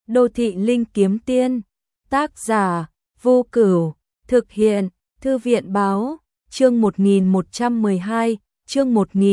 Đô thị linh kiếm tiên, tác giả, Vô Cửu, thực hiện, Thư viện báo, chương 1112, chương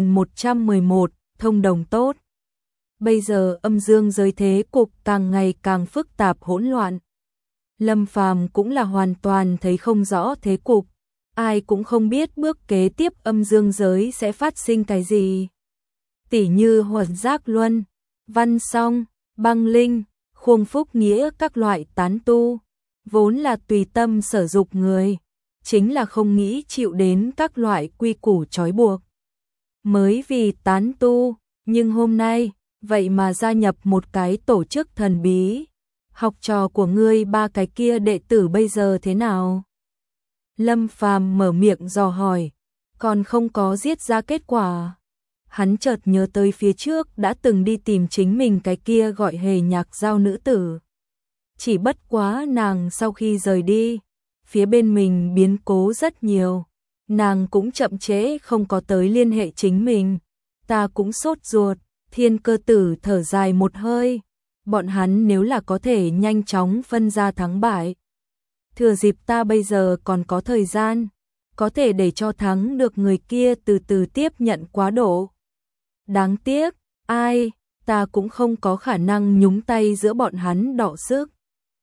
1111, thông đồng tốt. Bây giờ âm dương giới thế cục càng ngày càng phức tạp hỗn loạn. Lâm Phàm cũng là hoàn toàn thấy không rõ thế cục, ai cũng không biết bước kế tiếp âm dương giới sẽ phát sinh cái gì. Tỉ như Huẩn Giác Luân, Văn Song, Băng Linh, Khuông Phúc Nghĩa các loại tán tu, vốn là tùy tâm sở dục người, chính là không nghĩ chịu đến các loại quy củ trói buộc. Mới vì tán tu, nhưng hôm nay, vậy mà gia nhập một cái tổ chức thần bí. Học trò của ngươi ba cái kia đệ tử bây giờ thế nào? Lâm Phàm mở miệng dò hỏi, còn không có giết ra kết quả. Hắn chợt nhớ tới phía trước đã từng đi tìm chính mình cái kia gọi Hề Nhạc Giao nữ tử. Chỉ bất quá nàng sau khi rời đi, phía bên mình biến cố rất nhiều. Nàng cũng chậm trễ không có tới liên hệ chính mình. Ta cũng sốt ruột, Thiên Cơ Tử thở dài một hơi. Bọn hắn nếu là có thể nhanh chóng phân ra thắng bại. Thừa dịp ta bây giờ còn có thời gian, có thể để cho thắng được người kia từ từ tiếp nhận quá độ. Đáng tiếc, ta cũng không có khả năng nhúng tay giữa bọn hắn đọ sức.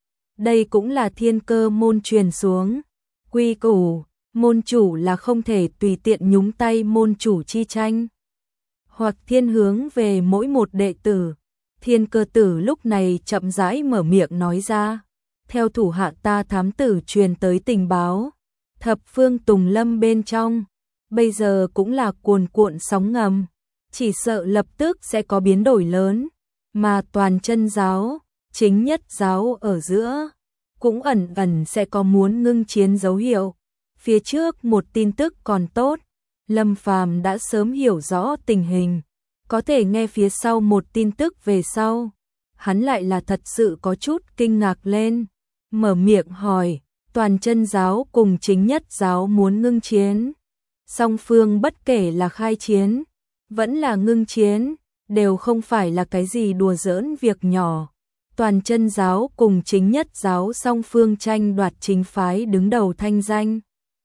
Đây cũng là thiên cơ môn truyền xuống. Quy củ, môn chủ là không thể tùy tiện nhúng tay môn chủ chi tranh. Hoặc thiên hướng về mỗi một đệ tử. Thiên Cơ Tử lúc này chậm rãi mở miệng nói ra. Theo thủ hạ ta thám tử truyền tới tình báo. Thập phương Tùng Lâm bên trong, bây giờ cũng là cuồn cuộn sóng ngầm. Chỉ sợ lập tức sẽ có biến đổi lớn. Mà toàn chân giáo, chính nhất giáo ở giữa, cũng ẩn ẩn sẽ có muốn ngưng chiến dấu hiệu. Phía trước một tin tức còn tốt, Lâm Phàm đã sớm hiểu rõ tình hình. Có thể nghe phía sau một tin tức về sau, hắn lại là thật sự có chút kinh ngạc lên. Mở miệng hỏi, toàn chân giáo cùng chính nhất giáo muốn ngưng chiến. Song phương bất kể là khai chiến, vẫn là ngưng chiến, đều không phải là cái gì đùa giỡn việc nhỏ. Toàn chân giáo cùng chính nhất giáo song phương tranh đoạt chính phái đứng đầu thanh danh.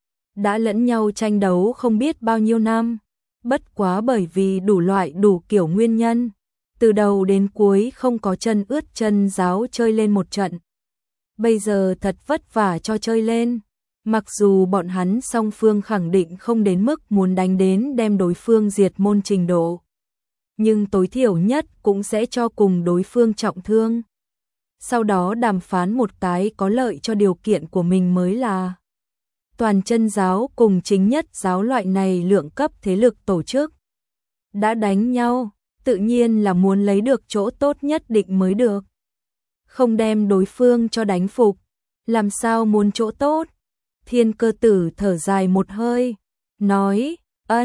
Đã lẫn nhau tranh đấu không biết bao nhiêu năm, bất quá bởi vì đủ loại đủ kiểu nguyên nhân. Từ đầu đến cuối không có chân ướt chân giáo chơi lên một trận. Bây giờ thật vất vả cho chơi lên. Mặc dù bọn hắn song phương khẳng định không đến mức muốn đánh đến đem đối phương diệt môn trình độ. Nhưng tối thiểu nhất cũng sẽ cho cùng đối phương trọng thương. Sau đó đàm phán một cái có lợi cho điều kiện của mình mới là. Toàn chân giáo cùng chính nhất giáo loại này lượng cấp thế lực tổ chức. Đã đánh nhau, tự nhiên là muốn lấy được chỗ tốt nhất định mới được. Không đem đối phương cho đánh phục, làm sao muốn chỗ tốt? Thiên Cơ Tử thở dài một hơi, nói,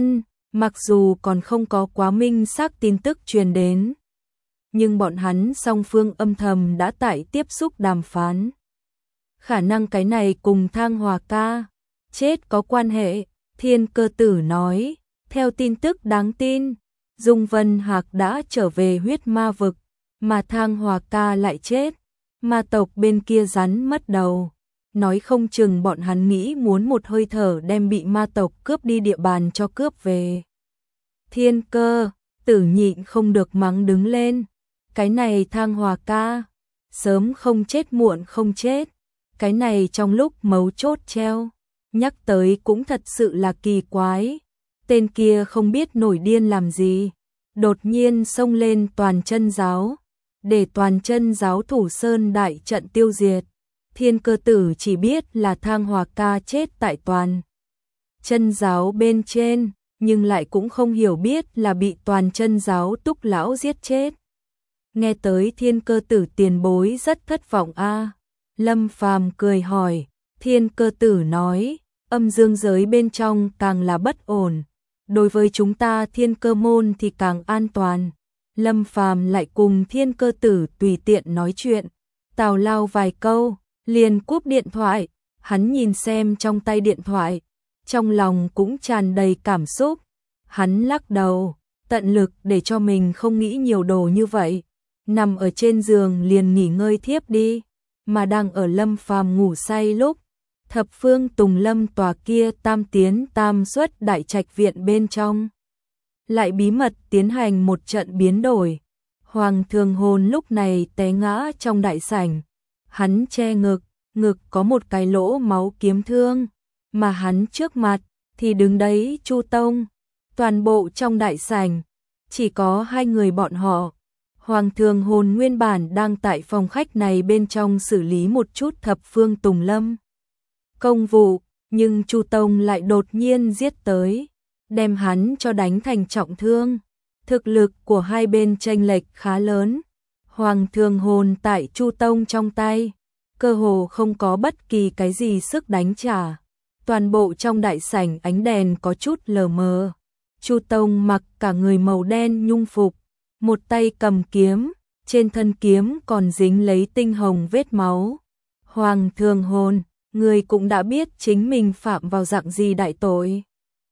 mặc dù còn không có quá minh xác tin tức truyền đến. Nhưng bọn hắn song phương âm thầm đã tại tiếp xúc đàm phán. Khả năng cái này cùng Thang Hòa ca chết có quan hệ. Thiên Cơ Tử nói, theo tin tức đáng tin, Dung Vân Hạc đã trở về huyết ma vực, mà Thang Hòa ca lại chết. Ma tộc bên kia rắn mất đầu. Nói không chừng bọn hắn nghĩ muốn một hơi thở đem bị ma tộc cướp đi địa bàn cho cướp về. Thiên Cơ Tử nhịn không được mắng đứng lên. Cái này Thang Hòa ca, sớm không chết muộn không chết. Cái này trong lúc mấu chốt treo, nhắc tới cũng thật sự là kỳ quái. Tên kia không biết nổi điên làm gì, đột nhiên xông lên toàn chân giáo, để toàn chân giáo thủ sơn đại trận tiêu diệt. Thiên Cơ Tử chỉ biết là Thang Hòa ca chết tại toàn chân giáo bên trên, nhưng lại cũng không hiểu biết là bị toàn chân giáo Túc lão giết chết. Nghe tới Thiên Cơ Tử tiền bối rất thất vọng a. Lâm Phàm cười hỏi, Thiên Cơ Tử nói, âm dương giới bên trong càng là bất ổn, đối với chúng ta Thiên Cơ môn thì càng an toàn. Lâm Phàm lại cùng Thiên Cơ Tử tùy tiện nói chuyện, tào lao vài câu, liền cúp điện thoại. Hắn nhìn xem trong tay điện thoại, trong lòng cũng tràn đầy cảm xúc. Hắn lắc đầu, tận lực để cho mình không nghĩ nhiều đồ như vậy. nằm ở trên giường liền nghỉ ngơi thiếp đi, mà đang ở Lâm Phàm ngủ say lúc, thập phương Tùng Lâm tòa kia tam tiến tam xuất đại trạch viện bên trong lại bí mật tiến hành một trận biến đổi. Hoàng Thường Hồn lúc này té ngã trong đại sảnh, hắn che ngực, ngực có một cái lỗ máu kiếm thương, mà hắn trước mặt thì đứng đấy Chu Tông. Toàn bộ trong đại sảnh chỉ có hai người bọn họ. Hoàng Thường Hồn nguyên bản đang tại phòng khách này bên trong xử lý một chút thập phương Tùng Lâm công vụ, nhưng Chu Tông lại đột nhiên giết tới, đem hắn cho đánh thành trọng thương. Thực lực của hai bên chênh lệch khá lớn. Hoàng Thường Hồn tại Chu Tông trong tay, cơ hồ không có bất kỳ cái gì sức đánh trả. Toàn bộ trong đại sảnh ánh đèn có chút lờ mờ. Chu Tông mặc cả người màu đen nhung phục, một tay cầm kiếm, trên thân kiếm còn dính lấy tinh hồng vết máu. Hoàng Thường Hồn, người cũng đã biết chính mình phạm vào dạng gì đại tội.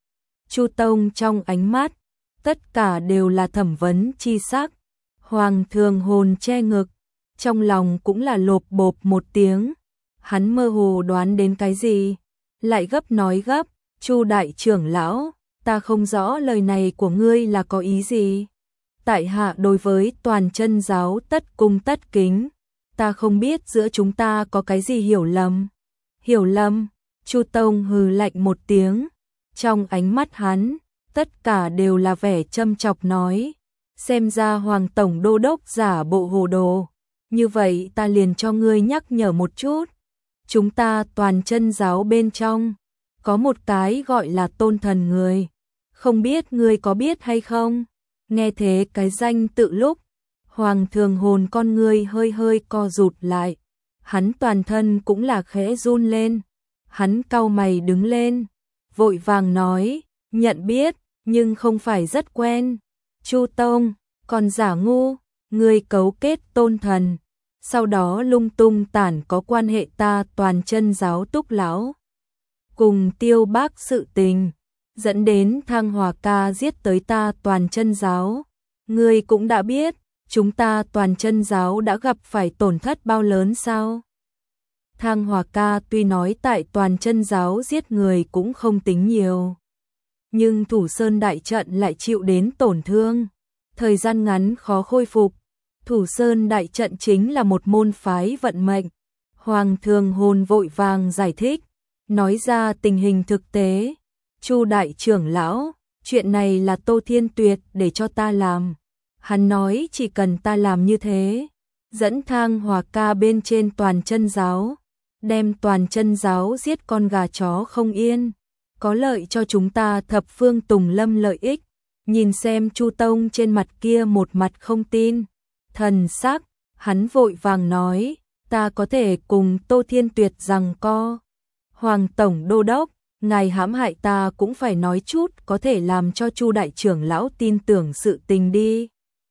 Chu Tông trong ánh mắt, tất cả đều là thẩm vấn chi sắc. Hoàng Thường Hồn che ngực, trong lòng cũng là lộp bộp một tiếng. Hắn mơ hồ đoán đến cái gì, lại gấp nói gấp, Chu đại trưởng lão, ta không rõ lời này của ngươi là có ý gì. Tại hạ đối với toàn chân giáo tất cung tất kính, ta không biết giữa chúng ta có cái gì hiểu lầm. Hiểu lầm? Chu Tông hừ lạnh một tiếng, trong ánh mắt hắn, tất cả đều là vẻ châm chọc nói, xem ra Hoàng tổng đô đốc giả bộ hồ đồ, như vậy ta liền cho ngươi nhắc nhở một chút. Chúng ta toàn chân giáo bên trong có một cái gọi là Tôn Thần người, không biết ngươi có biết hay không? Nghe thế cái danh tự lúc, Hoàng Thường Hồn con ngươi hơi hơi co rụt lại, hắn toàn thân cũng là khẽ run lên, hắn cau mày đứng lên, vội vàng nói, nhận biết, nhưng không phải rất quen. Chu Tông, còn giả ngu, ngươi cấu kết Tôn Thần, sau đó lung tung tản có quan hệ ta toàn chân giáo Túc lão cùng Tiêu Bác sự tình, dẫn đến Thang Hòa ca giết tới ta toàn chân giáo. Ngươi cũng đã biết, chúng ta toàn chân giáo đã gặp phải tổn thất bao lớn sao? Thang Hòa ca tuy nói tại toàn chân giáo giết người cũng không tính nhiều, nhưng Thủ Sơn đại trận lại chịu đến tổn thương, thời gian ngắn khó khôi phục. Thủ Sơn đại trận chính là một môn phái vận mệnh. Hoàng Thường Hồn vội vàng giải thích, nói ra tình hình thực tế. Chu đại trưởng lão, chuyện này là Tô Thiên Tuyệt để cho ta làm. Hắn nói chỉ cần ta làm như thế, dẫn Thang Hòa ca bên trên toàn chân giáo, đem toàn chân giáo giết con gà chó không yên, có lợi cho chúng ta thập phương Tùng Lâm lợi ích. Nhìn xem Chu Tông trên mặt kia một mặt không tin thần sắc, hắn vội vàng nói, ta có thể cùng Tô Thiên Tuyệt giằng co. Hoàng tổng đô đốc, ngài hãm hại ta cũng phải nói chút có thể làm cho Chu đại trưởng lão tin tưởng sự tình đi.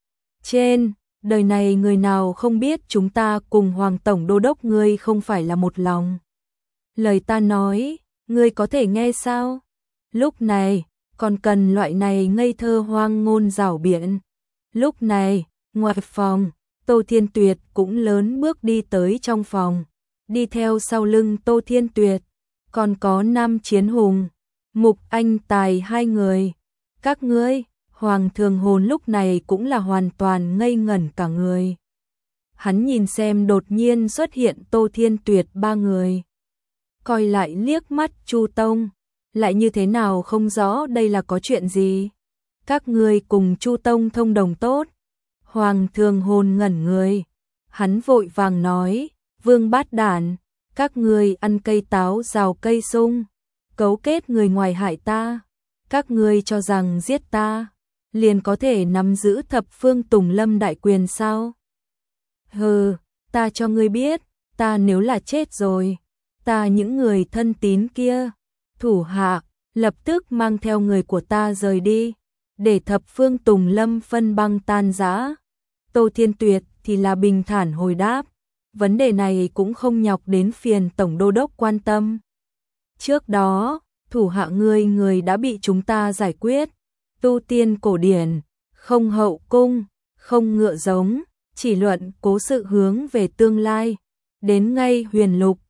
Trên đời này người nào không biết chúng ta cùng Hoàng tổng đô đốc ngươi không phải là một lòng. Lời ta nói, ngươi có thể nghe sao? Lúc này, còn cần loại này ngây thơ hoang ngôn rảo biện. Lúc này, ngoài phòng, Tô Thiên Tuyệt cũng lớn bước đi tới trong phòng, đi theo sau lưng Tô Thiên Tuyệt, còn có Nam Chiến Hùng, Mục Anh Tài hai người. Các ngươi, Hoàng Thường Hồn lúc này cũng là hoàn toàn ngây ngẩn cả người. Hắn nhìn xem đột nhiên xuất hiện Tô Thiên Tuyệt ba người, coi lại liếc mắt Chu Tông, lại như thế nào không rõ đây là có chuyện gì. Các ngươi cùng Chu Tông thông đồng tốt. Hoàng Thường Hồn ngẩn người, hắn vội vàng nói, Vương Bát Đản, các ngươi ăn cây táo rào cây sung, cấu kết người ngoài hại ta, các ngươi cho rằng giết ta liền có thể nắm giữ thập phương Tùng Lâm đại quyền sao? Hừ, ta cho ngươi biết, ta nếu là chết rồi, ta những người thân tín kia, thủ hạ, lập tức mang theo người của ta rời đi, để thập phương Tùng Lâm phân băng tan rã. Tô Thiên Tuyệt thì là bình thản hồi đáp, vấn đề này cũng không nhọc đến phiền tổng đô đốc quan tâm. Trước đó, thủ hạ người đã bị chúng ta giải quyết, tu tiên cổ điển, không hậu cung, không ngựa giống, chỉ luận cố sự hướng về tương lai. Đến ngay huyền lục,